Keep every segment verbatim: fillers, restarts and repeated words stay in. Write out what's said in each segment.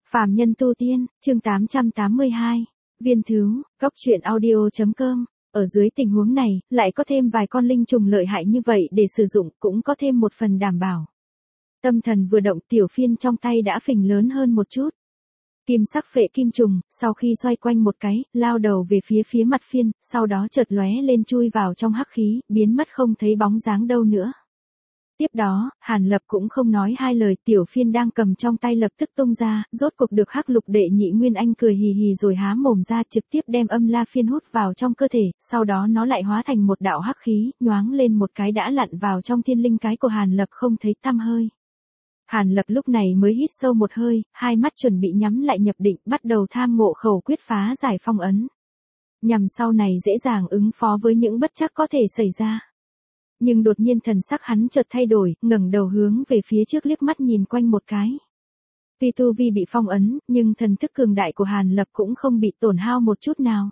Phàm nhân tu tiên, chương tám trăm tám mươi hai. Viên Thứu, Góc Truyện Audio chấm com. Ở dưới tình huống này, lại có thêm vài con linh trùng lợi hại như vậy để sử dụng, cũng có thêm một phần đảm bảo. Tâm thần vừa động, tiểu phiên trong tay đã phình lớn hơn một chút. Kim sắc phệ kim trùng, sau khi xoay quanh một cái, lao đầu về phía phía mặt phiên, sau đó chợt lóe lên chui vào trong hắc khí, biến mất không thấy bóng dáng đâu nữa. Tiếp đó, Hàn Lập cũng không nói hai lời, tiểu phiên đang cầm trong tay lập tức tung ra, rốt cuộc được Hắc Lục đệ nhị Nguyên Anh cười hì hì rồi há mồm ra trực tiếp đem âm la phiên hút vào trong cơ thể, sau đó nó lại hóa thành một đạo hắc khí, nhoáng lên một cái đã lặn vào trong thiên linh cái của Hàn Lập không thấy tăm hơi. Hàn Lập lúc này mới hít sâu một hơi, hai mắt chuẩn bị nhắm lại nhập định, bắt đầu tham ngộ khẩu quyết phá giải phong ấn. Nhằm sau này dễ dàng ứng phó với những bất trắc có thể xảy ra. Nhưng đột nhiên thần sắc hắn chợt thay đổi, ngẩng đầu hướng về phía trước liếc mắt nhìn quanh một cái. Tuy tu vi bị phong ấn, nhưng thần thức cường đại của Hàn Lập cũng không bị tổn hao một chút nào.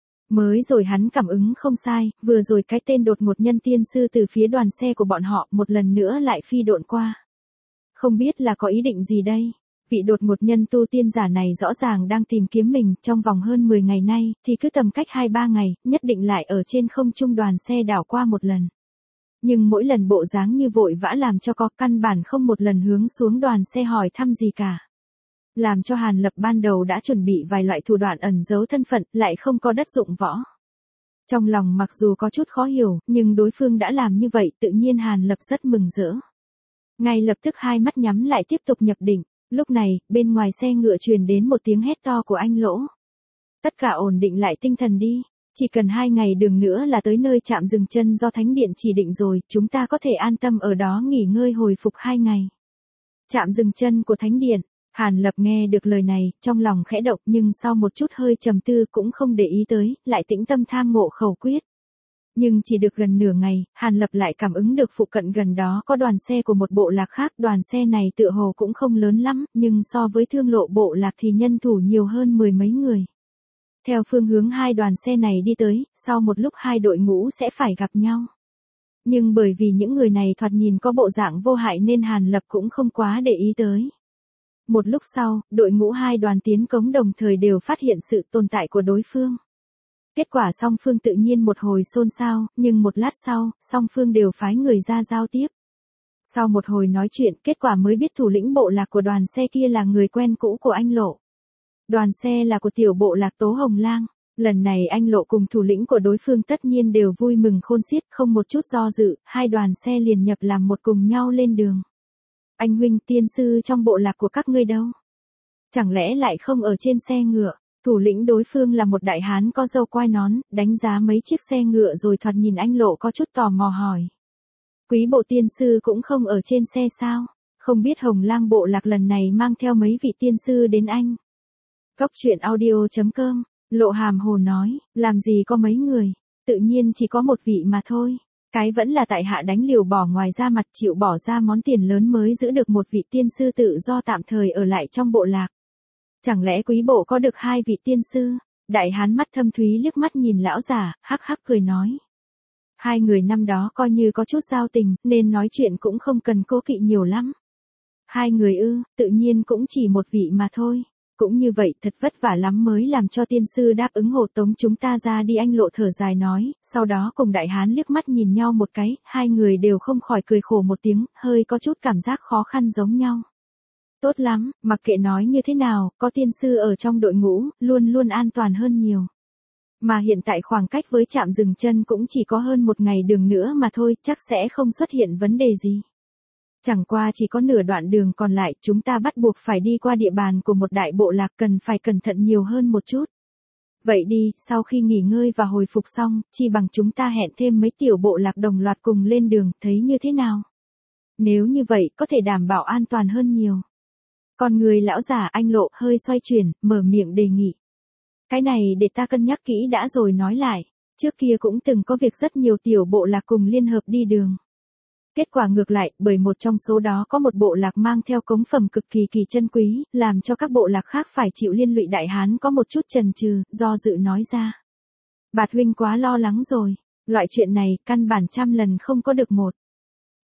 Mới rồi hắn cảm ứng không sai, vừa rồi cái tên đột ngột nhân tiên sư từ phía đoàn xe của bọn họ một lần nữa lại phi độn qua. Không biết là có ý định gì đây? Vị đột ngột nhân tu tiên giả này rõ ràng đang tìm kiếm mình trong vòng hơn mười ngày nay, thì cứ tầm cách hai ba ngày, nhất định lại ở trên không trung đoàn xe đảo qua một lần. Nhưng mỗi lần bộ dáng như vội vã làm cho có căn bản không một lần hướng xuống đoàn xe hỏi thăm gì cả. Làm cho Hàn Lập ban đầu đã chuẩn bị vài loại thủ đoạn ẩn giấu thân phận, lại không có đất dụng võ. Trong lòng mặc dù có chút khó hiểu, nhưng đối phương đã làm như vậy, tự nhiên Hàn Lập rất mừng rỡ. Ngay lập tức hai mắt nhắm lại tiếp tục nhập định, lúc này, bên ngoài xe ngựa truyền đến một tiếng hét to của anh Lỗ. Tất cả ổn định lại tinh thần đi. Chỉ cần hai ngày đường nữa là tới nơi trạm dừng chân do Thánh Điện chỉ định rồi, chúng ta có thể an tâm ở đó nghỉ ngơi hồi phục hai ngày. Trạm dừng chân của Thánh Điện, Hàn Lập nghe được lời này, trong lòng khẽ động nhưng sau một chút hơi trầm tư cũng không để ý tới, lại tĩnh tâm tham ngộ khẩu quyết. Nhưng chỉ được gần nửa ngày, Hàn Lập lại cảm ứng được phụ cận gần đó có đoàn xe của một bộ lạc khác, đoàn xe này tựa hồ cũng không lớn lắm, nhưng so với thương lộ bộ lạc thì nhân thủ nhiều hơn mười mấy người. Theo phương hướng hai đoàn xe này đi tới, sau một lúc hai đội ngũ sẽ phải gặp nhau. Nhưng bởi vì những người này thoạt nhìn có bộ dạng vô hại nên Hàn Lập cũng không quá để ý tới. Một lúc sau, đội ngũ hai đoàn tiến cống đồng thời đều phát hiện sự tồn tại của đối phương. Kết quả song phương tự nhiên một hồi xôn xao, nhưng một lát sau, song phương đều phái người ra giao tiếp. Sau một hồi nói chuyện, kết quả mới biết thủ lĩnh bộ lạc của đoàn xe kia là người quen cũ của anh Lộ. Đoàn xe là của tiểu bộ lạc Tố Hồng Lang, lần này anh Lộ cùng thủ lĩnh của đối phương tất nhiên đều vui mừng khôn xiết, không một chút do dự, hai đoàn xe liền nhập làm một cùng nhau lên đường. Anh huynh, tiên sư trong bộ lạc của các ngươi đâu? Chẳng lẽ lại không ở trên xe ngựa? Thủ lĩnh đối phương là một đại hán có râu quai nón, đánh giá mấy chiếc xe ngựa rồi thoạt nhìn anh Lộ có chút tò mò hỏi. Quý bộ tiên sư cũng không ở trên xe sao? Không biết Hồng Lang bộ lạc lần này mang theo mấy vị tiên sư đến anh? Góc Truyện Audio chấm com, Lộ hàm hồ nói, làm gì có mấy người, tự nhiên chỉ có một vị mà thôi. Cái vẫn là tại hạ đánh liều bỏ ngoài ra mặt chịu bỏ ra món tiền lớn mới giữ được một vị tiên sư tự do tạm thời ở lại trong bộ lạc. Chẳng lẽ quý bộ có được hai vị tiên sư? Đại hán mắt thâm thúy liếc mắt nhìn lão giả, hắc hắc cười nói. Hai người năm đó coi như có chút giao tình, nên nói chuyện cũng không cần cố kỵ nhiều lắm. Hai người ư, tự nhiên cũng chỉ một vị mà thôi. Cũng như vậy thật vất vả lắm mới làm cho tiên sư đáp ứng hộ tống chúng ta ra đi, anh Lộ thở dài nói, sau đó cùng đại hán liếc mắt nhìn nhau một cái, hai người đều không khỏi cười khổ một tiếng, hơi có chút cảm giác khó khăn giống nhau. Tốt lắm, mặc kệ nói như thế nào, có tiên sư ở trong đội ngũ, luôn luôn an toàn hơn nhiều. Mà hiện tại khoảng cách với trạm dừng chân cũng chỉ có hơn một ngày đường nữa mà thôi, chắc sẽ không xuất hiện vấn đề gì. Chẳng qua chỉ có nửa đoạn đường còn lại, chúng ta bắt buộc phải đi qua địa bàn của một đại bộ lạc, cần phải cẩn thận nhiều hơn một chút. Vậy đi, sau khi nghỉ ngơi và hồi phục xong, chi bằng chúng ta hẹn thêm mấy tiểu bộ lạc đồng loạt cùng lên đường, thấy như thế nào? Nếu như vậy, có thể đảm bảo an toàn hơn nhiều. Còn người lão giả anh Lộ hơi xoay chuyển, mở miệng đề nghị. Cái này để ta cân nhắc kỹ đã rồi nói lại, trước kia cũng từng có việc rất nhiều tiểu bộ lạc cùng liên hợp đi đường. Kết quả ngược lại, bởi một trong số đó có một bộ lạc mang theo cống phẩm cực kỳ kỳ chân quý, làm cho các bộ lạc khác phải chịu liên lụy. Đại hán có một chút chần chừ, do dự nói ra. Bạt huynh quá lo lắng rồi, loại chuyện này căn bản trăm lần không có được một.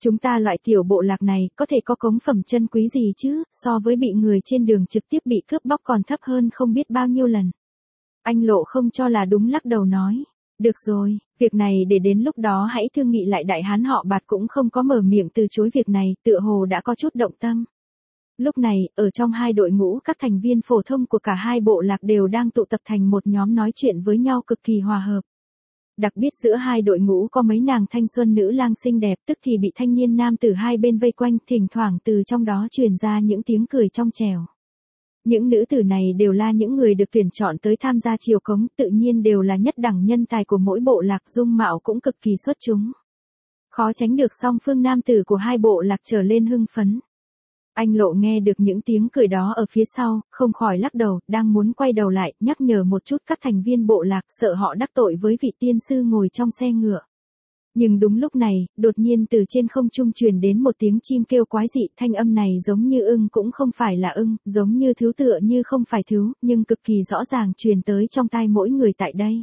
Chúng ta loại tiểu bộ lạc này có thể có cống phẩm chân quý gì chứ, so với bị người trên đường trực tiếp bị cướp bóc còn thấp hơn không biết bao nhiêu lần. Anh Lộ không cho là đúng lắc đầu nói. Được rồi, việc này để đến lúc đó hãy thương nghị lại. Đại hán họ Bạt cũng không có mở miệng từ chối việc này, tựa hồ đã có chút động tâm. Lúc này, ở trong hai đội ngũ các thành viên phổ thông của cả hai bộ lạc đều đang tụ tập thành một nhóm nói chuyện với nhau cực kỳ hòa hợp. Đặc biệt giữa hai đội ngũ có mấy nàng thanh xuân nữ lang xinh đẹp, tức thì bị thanh niên nam từ hai bên vây quanh, thỉnh thoảng từ trong đó truyền ra những tiếng cười trong trẻo. Những nữ tử này đều là những người được tuyển chọn tới tham gia triều cống, tự nhiên đều là nhất đẳng nhân tài của mỗi bộ lạc, dung mạo cũng cực kỳ xuất chúng. Khó tránh được song phương nam tử của hai bộ lạc trở lên hưng phấn. Anh Lộ nghe được những tiếng cười đó ở phía sau, không khỏi lắc đầu, đang muốn quay đầu lại, nhắc nhở một chút các thành viên bộ lạc, sợ họ đắc tội với vị tiên sư ngồi trong xe ngựa. Nhưng đúng lúc này, đột nhiên từ trên không trung truyền đến một tiếng chim kêu quái dị, thanh âm này giống như ưng cũng không phải là ưng, giống như thú tựa như không phải thú, nhưng cực kỳ rõ ràng truyền tới trong tai mỗi người tại đây.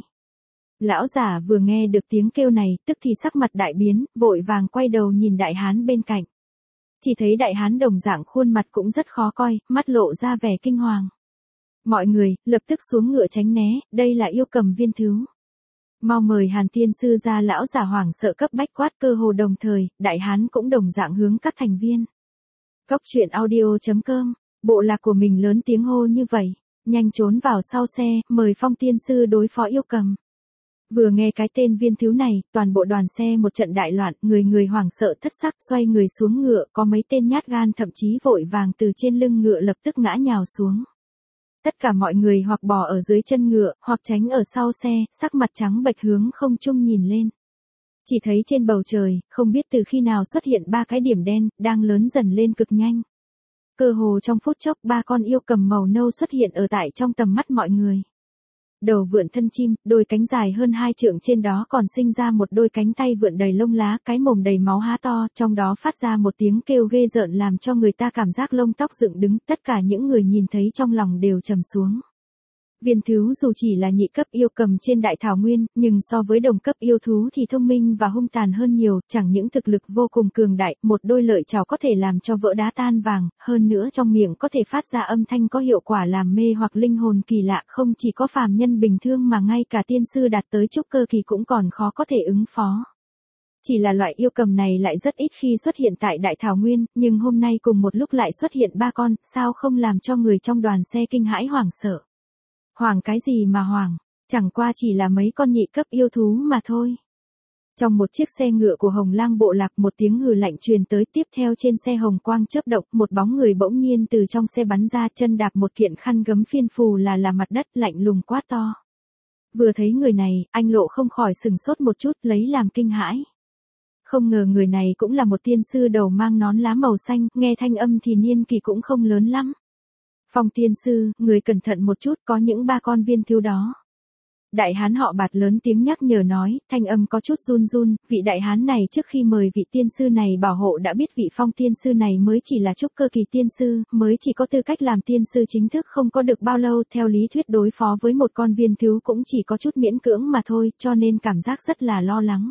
Lão giả vừa nghe được tiếng kêu này, tức thì sắc mặt đại biến, vội vàng quay đầu nhìn đại hán bên cạnh. Chỉ thấy đại hán đồng dạng khuôn mặt cũng rất khó coi, mắt lộ ra vẻ kinh hoàng. Mọi người, lập tức xuống ngựa tránh né, đây là Yêu Cầm Viên Thứu. Mau mời Hàn tiên sư ra. Lão giả hoảng sợ cấp bách quát, cơ hồ đồng thời, đại hán cũng đồng dạng hướng các thành viên. Cóc truyện audio chấm com, bộ lạc của mình lớn tiếng hô như vậy, nhanh trốn vào sau xe, mời Phong tiên sư đối phó Yêu Cầm. Vừa nghe cái tên Viên Thứu này, toàn bộ đoàn xe một trận đại loạn, người người hoảng sợ thất sắc xoay người xuống ngựa, có mấy tên nhát gan thậm chí vội vàng từ trên lưng ngựa lập tức ngã nhào xuống. Tất cả mọi người hoặc bò ở dưới chân ngựa, hoặc tránh ở sau xe, sắc mặt trắng bệch hướng không trung nhìn lên. Chỉ thấy trên bầu trời, không biết từ khi nào xuất hiện ba cái điểm đen, đang lớn dần lên cực nhanh. Cơ hồ trong phút chốc, ba con yêu cầm màu nâu xuất hiện ở tại trong tầm mắt mọi người. Đầu vượn thân chim, đôi cánh dài hơn hai trượng, trên đó còn sinh ra một đôi cánh tay vượn đầy lông lá, cái mồm đầy máu há to, trong đó phát ra một tiếng kêu ghê rợn làm cho người ta cảm giác lông tóc dựng đứng, tất cả những người nhìn thấy trong lòng đều trầm xuống. Viên Thứu dù chỉ là nhị cấp yêu cầm trên đại thảo nguyên, nhưng so với đồng cấp yêu thú thì thông minh và hung tàn hơn nhiều, chẳng những thực lực vô cùng cường đại, một đôi lợi chảo có thể làm cho vỡ đá tan vàng, hơn nữa trong miệng có thể phát ra âm thanh có hiệu quả làm mê hoặc linh hồn kỳ lạ, không chỉ có phàm nhân bình thường mà ngay cả tiên sư đạt tới trúc cơ kỳ cũng còn khó có thể ứng phó. Chỉ là loại yêu cầm này lại rất ít khi xuất hiện tại đại thảo nguyên, nhưng hôm nay cùng một lúc lại xuất hiện ba con, sao không làm cho người trong đoàn xe kinh hãi hoảng sợ. Hoảng cái gì mà hoảng, chẳng qua chỉ là mấy con nhị cấp yêu thú mà thôi. Trong một chiếc xe ngựa của Hồng Lang bộ lạc, một tiếng hừ lạnh truyền tới, tiếp theo trên xe hồng quang chớp động, một bóng người bỗng nhiên từ trong xe bắn ra, chân đạp một kiện khăn gấm phiên phù là là mặt đất, lạnh lùng quát to. Vừa thấy người này, anh Lộ không khỏi sừng sốt một chút, lấy làm kinh hãi. Không ngờ người này cũng là một tiên sư đầu mang nón lá màu xanh, nghe thanh âm thì niên kỳ cũng không lớn lắm. Phong tiên sư, người cẩn thận một chút, có những ba con Viên Thứu đó. Đại hán họ Bạt lớn tiếng nhắc nhở nói, thanh âm có chút run run, vị đại hán này trước khi mời vị tiên sư này bảo hộ đã biết vị Phong tiên sư này mới chỉ là trúc cơ kỳ tiên sư, mới chỉ có tư cách làm tiên sư chính thức không có được bao lâu, theo lý thuyết đối phó với một con Viên Thứu cũng chỉ có chút miễn cưỡng mà thôi, cho nên cảm giác rất là lo lắng.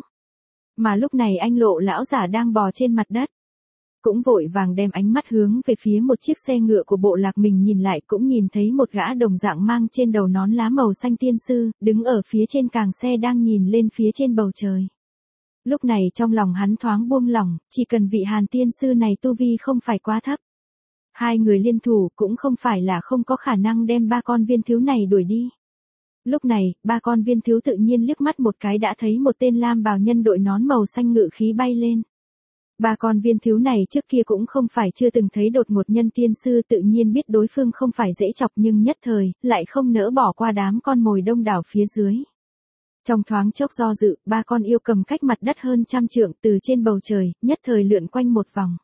Mà lúc này anh Lộ lão giả đang bò trên mặt đất. Cũng vội vàng đem ánh mắt hướng về phía một chiếc xe ngựa của bộ lạc mình nhìn lại, cũng nhìn thấy một gã đồng dạng mang trên đầu nón lá màu xanh tiên sư, đứng ở phía trên càng xe đang nhìn lên phía trên bầu trời. Lúc này trong lòng hắn thoáng buông lỏng, chỉ cần vị Hàn tiên sư này tu vi không phải quá thấp. Hai người liên thủ cũng không phải là không có khả năng đem ba con Viên Thứu này đuổi đi. Lúc này, ba con Viên Thứu tự nhiên liếc mắt một cái đã thấy một tên lam bào nhân đội nón màu xanh ngự khí bay lên. Ba con Viên Thứu này trước kia cũng không phải chưa từng thấy đột ngột nhân tiên sư, tự nhiên biết đối phương không phải dễ chọc, nhưng nhất thời, lại không nỡ bỏ qua đám con mồi đông đảo phía dưới. Trong thoáng chốc do dự, ba con yêu cầm cách mặt đất hơn trăm trượng từ trên bầu trời, nhất thời lượn quanh một vòng.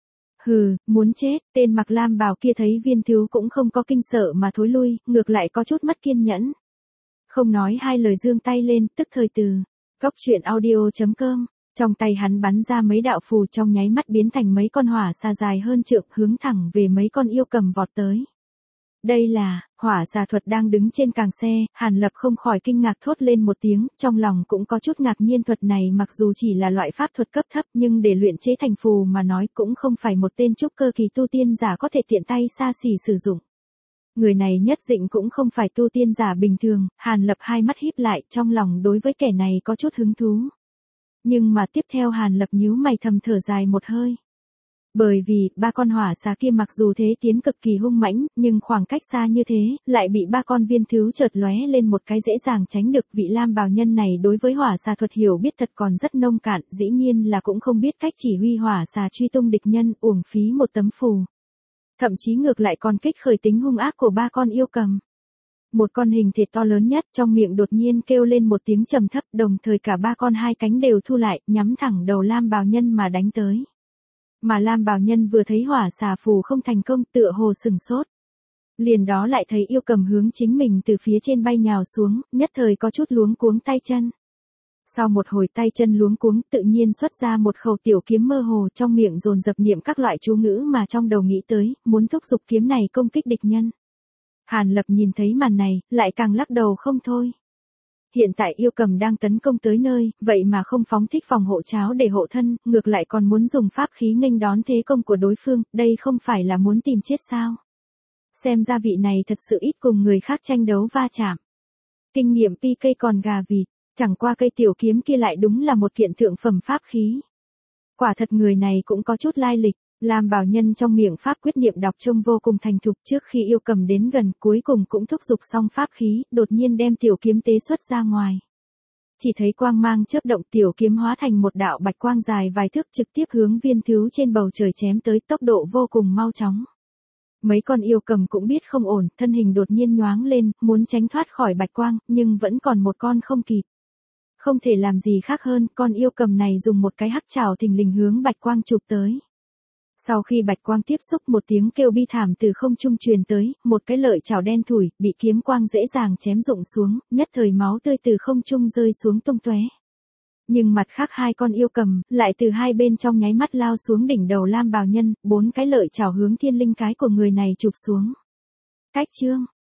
Hừ, muốn chết, tên mặc lam bào kia thấy Viên Thứu cũng không có kinh sợ mà thối lui, ngược lại có chút mất kiên nhẫn. Không nói hai lời giương tay lên, tức thời từ. Cóc truyện audio chấm com. Trong tay hắn bắn ra mấy đạo phù, trong nháy mắt biến thành mấy con hỏa xa dài hơn trượng, hướng thẳng về mấy con yêu cầm vọt tới. Đây là, hỏa xà thuật đang đứng trên càng xe, Hàn Lập không khỏi kinh ngạc thốt lên một tiếng, trong lòng cũng có chút ngạc nhiên thuật này mặc dù chỉ là loại pháp thuật cấp thấp nhưng để luyện chế thành phù mà nói cũng không phải một tên trúc cơ kỳ tu tiên giả có thể tiện tay xa xỉ sử dụng. Người này nhất định cũng không phải tu tiên giả bình thường, Hàn Lập hai mắt híp lại trong lòng đối với kẻ này có chút hứng thú. Nhưng mà tiếp theo Hàn Lập nhíu mày thầm thở dài một hơi. Bởi vì, ba con hỏa xà kia mặc dù thế tiến cực kỳ hung mãnh, nhưng khoảng cách xa như thế, lại bị ba con viên thứu chợt lóe lên một cái dễ dàng tránh được. Vị lam bào nhân này đối với hỏa xà thuật hiểu biết thật còn rất nông cạn, dĩ nhiên là cũng không biết cách chỉ huy hỏa xà truy tung địch nhân, uổng phí một tấm phù. Thậm chí ngược lại còn kích khởi tính hung ác của ba con yêu cầm. Một con hình thể to lớn nhất trong miệng đột nhiên kêu lên một tiếng trầm thấp, đồng thời cả ba con hai cánh đều thu lại, nhắm thẳng đầu lam bào nhân mà đánh tới. Mà lam bào nhân vừa thấy hỏa xà phù không thành công tựa hồ sừng sốt. Liền đó lại thấy yêu cầm hướng chính mình từ phía trên bay nhào xuống, nhất thời có chút luống cuống tay chân. Sau một hồi tay chân luống cuống tự nhiên xuất ra một khẩu tiểu kiếm mơ hồ trong miệng dồn dập niệm các loại chú ngữ mà trong đầu nghĩ tới, muốn thúc giục kiếm này công kích địch nhân. Hàn Lập nhìn thấy màn này, lại càng lắc đầu không thôi. Hiện tại yêu cầm đang tấn công tới nơi, vậy mà không phóng thích phòng hộ cháo để hộ thân, ngược lại còn muốn dùng pháp khí nghênh đón thế công của đối phương, đây không phải là muốn tìm chết sao? Xem ra vị này thật sự ít cùng người khác tranh đấu va chạm. Kinh nghiệm pi cây còn gà vịt, chẳng qua cây tiểu kiếm kia lại đúng là một kiện thượng phẩm pháp khí. Quả thật người này cũng có chút lai lịch. Lam bào nhân trong miệng pháp quyết niệm đọc trông vô cùng thành thục, trước khi yêu cầm đến gần cuối cùng cũng thúc giục xong pháp khí, đột nhiên đem tiểu kiếm tế xuất ra ngoài. Chỉ thấy quang mang chớp động, tiểu kiếm hóa thành một đạo bạch quang dài vài thước trực tiếp hướng viên thứu trên bầu trời chém tới, tốc độ vô cùng mau chóng. Mấy con yêu cầm cũng biết không ổn, thân hình đột nhiên nhoáng lên, muốn tránh thoát khỏi bạch quang, nhưng vẫn còn một con không kịp. Không thể làm gì khác hơn, con yêu cầm này dùng một cái hắc trảo thình lình hướng bạch quang chụp tới. Sau khi bạch quang tiếp xúc, một tiếng kêu bi thảm từ không trung truyền tới, một cái lợi chảo đen thủi, bị kiếm quang dễ dàng chém rụng xuống, nhất thời máu tươi từ không trung rơi xuống tung tóe. Nhưng mặt khác hai con yêu cầm, lại từ hai bên trong nháy mắt lao xuống đỉnh đầu lam bào nhân, bốn cái lợi chảo hướng thiên linh cái của người này chụp xuống. Cách chương,